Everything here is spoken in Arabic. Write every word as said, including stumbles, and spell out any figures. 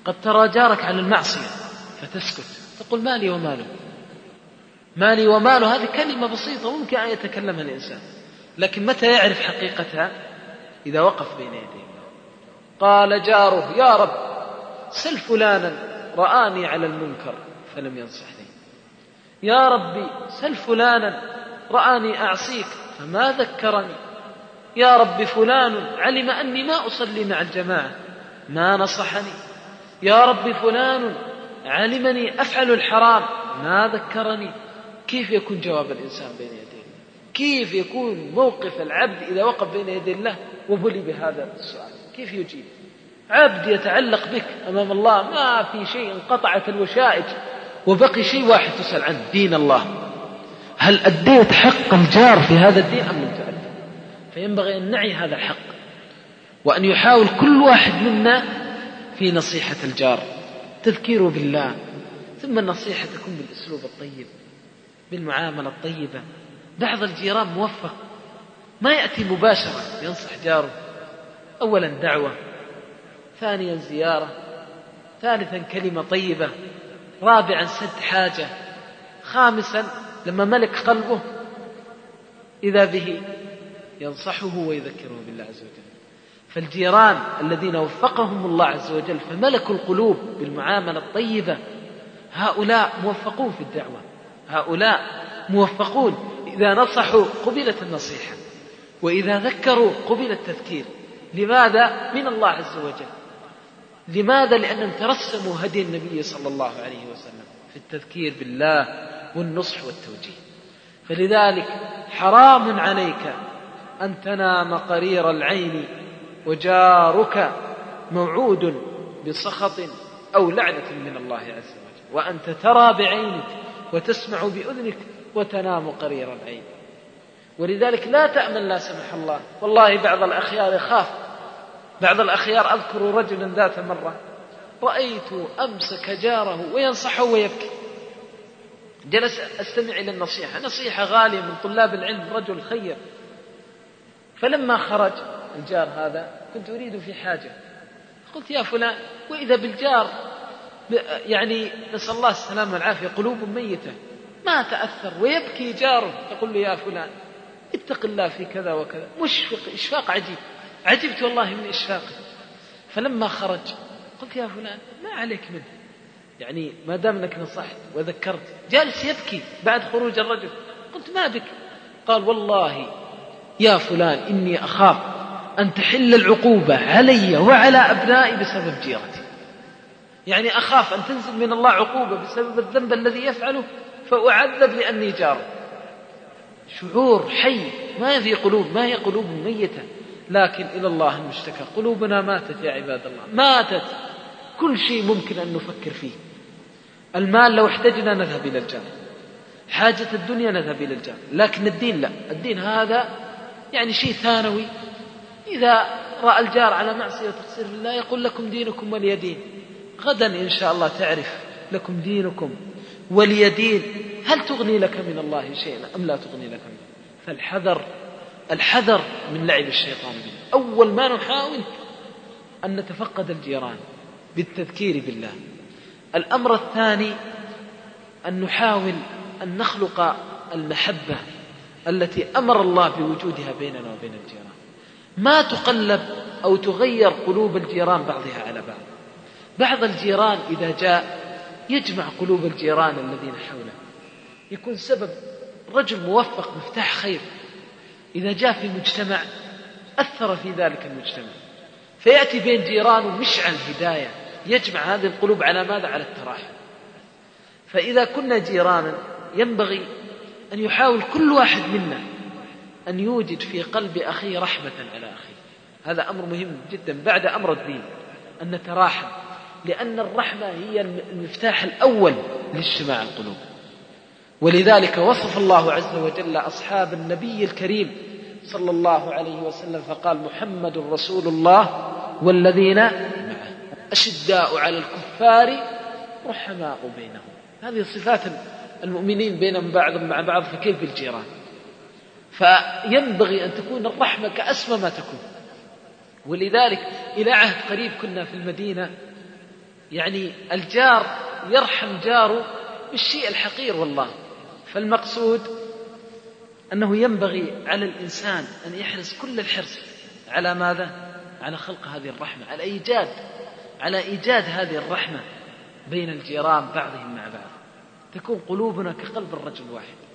قد ترى جارك على المعصية فتسكت، تقول مالي وماله، مالي وماله. هذه كلمة بسيطة ممكن أن يتكلمها الإنسان، لكن متى يعرف حقيقتها؟ إذا وقف بين يديه. قال جاره: يا رب سل فلانا رآني على المنكر فلم ينصحني، يا ربي سل فلانا رآني أعصيك فما ذكرني، يا رب فلان علم أني ما أصلي مع الجماعة ما نصحني، يا رب فلان علمني أفعل الحرام ما ذكرني. كيف يكون جواب الإنسان بين يديه؟ كيف يكون موقف العبد إذا وقف بين يدي الله وبلي بهذا السؤال؟ كيف يجيب؟ عبد يتعلق بك أمام الله، ما في شيء، انقطعت الوشائج وبقي شيء واحد تسأل عنه: دين الله. هل أديت حق الجار في هذا الدين أم لم تؤدي؟ فينبغي أن نعي هذا الحق، وأن يحاول كل واحد منا في نصيحة الجار تذكيره بالله، ثم النصيحة تكون بالأسلوب الطيب، بالمعاملة الطيبة. بعض الجيران موفق ما يأتي مباشرة ينصح جاره، أولا دعوة، ثانيا زيارة، ثالثا كلمة طيبة، رابعا سد حاجة، خامسا لما ملك قلبه إذا به ينصحه ويذكره بالله عز وجل. فالجيران الذين وفقهم الله عز وجل فملكوا القلوب بالمعاملة الطيبة، هؤلاء موفقون في الدعوة، هؤلاء موفقون. إذا نصحوا قبلت النصيحة، وإذا ذكروا قبل التذكير. لماذا؟ من الله عز وجل. لماذا؟ لأنهم ترسموا هدي النبي صلى الله عليه وسلم في التذكير بالله والنصح والتوجيه. فلذلك حرام عليك أن تنام قرير العين وجارك موعود بسخط أو لعنة من الله عز وجل، وأنت ترى بعينك وتسمع بأذنك وتنام قرير العين. ولذلك لا تأمن لا سمح الله. والله بعض الأخيار يخاف، بعض الأخيار أذكر رجلا ذات مرة رأيت أمسك جاره وينصحه ويبكي، جلس أستمع إلى النصيحة، نصيحة غالية من طلاب العلم، رجل خير. فلما خرج الجار هذا كنت أريد في حاجة، قلت يا فلان، وإذا بالجار يعني نسأل الله السلامة والعافية قلوب ميتة ما تأثر ويبكي جاره، يقول له يا فلان اتق الله في كذا وكذا، مشفق إشفاق عجيب، عجبت والله من إشفاقه. فلما خرج قلت يا فلان ما عليك منه، يعني ما دام أنك نصحت وذكرت. جالس يبكي بعد خروج الرجل، قلت ما بك؟ قال والله يا فلان إني أخاف أن تحل العقوبة علي وعلى أبنائي بسبب جيرتي، يعني أخاف أن تنزل من الله عقوبة بسبب الذنب الذي يفعله فأعذب لأني جار. شعور حي، ما في قلوب، ما هي قلوب ميتة، لكن إلى الله المشتكى. قلوبنا ماتت يا عباد الله، ماتت. كل شيء ممكن أن نفكر فيه. المال لو احتجنا نذهب إلى الجار، حاجة الدنيا نذهب إلى الجار، لكن الدين لا. الدين هذا يعني شيء ثانوي. إذا رأى الجار على معصية وتقصير بالله يقول لكم دينكم ولي دين. غدا إن شاء الله تعرف لكم دينكم ولي دين. هل تغني لك من الله شيئا أم لا تغني لك منه؟ فالحذر، الحذر من لعب الشيطان به. أول ما نحاول أن نتفقد الجيران بالتذكير بالله. الأمر الثاني أن نحاول أن نخلق المحبة التي أمر الله بوجودها بيننا وبين الجيران، ما تقلب أو تغير قلوب الجيران بعضها على بعض. بعض الجيران إذا جاء يجمع قلوب الجيران الذين حوله، يكون سبب رجل موفق مفتاح خير. إذا جاء في مجتمع أثر في ذلك المجتمع، فيأتي بين جيرانه مشعل هداية يجمع هذه القلوب على ماذا؟ على التراحم. فإذا كنا جيرانا ينبغي أن يحاول كل واحد منا أن يوجد في قلب أخيه رحمة على أخيه. هذا أمر مهم جدا بعد أمر الدين، أن نتراحم، لأن الرحمة هي المفتاح الأول لاجتماع القلوب. ولذلك وصف الله عز وجل أصحاب النبي الكريم صلى الله عليه وسلم فقال محمد رسول الله والذين معه أشداء على الكفار رحماء بينهم. هذه صفات المؤمنين بينهم بعضهم مع بعض، فكيف بالجيران؟ فينبغي أن تكون الرحمة كأسمى ما تكون. ولذلك إلى عهد قريب كنا في المدينة يعني الجار يرحم جاره بالشيء الحقير والله. فالمقصود أنه ينبغي على الإنسان أن يحرص كل الحرص على ماذا؟ على خلق هذه الرحمة، على إيجاد على إيجاد هذه الرحمة بين الجيران بعضهم مع بعض، تكون قلوبنا كقلب الرجل الواحد.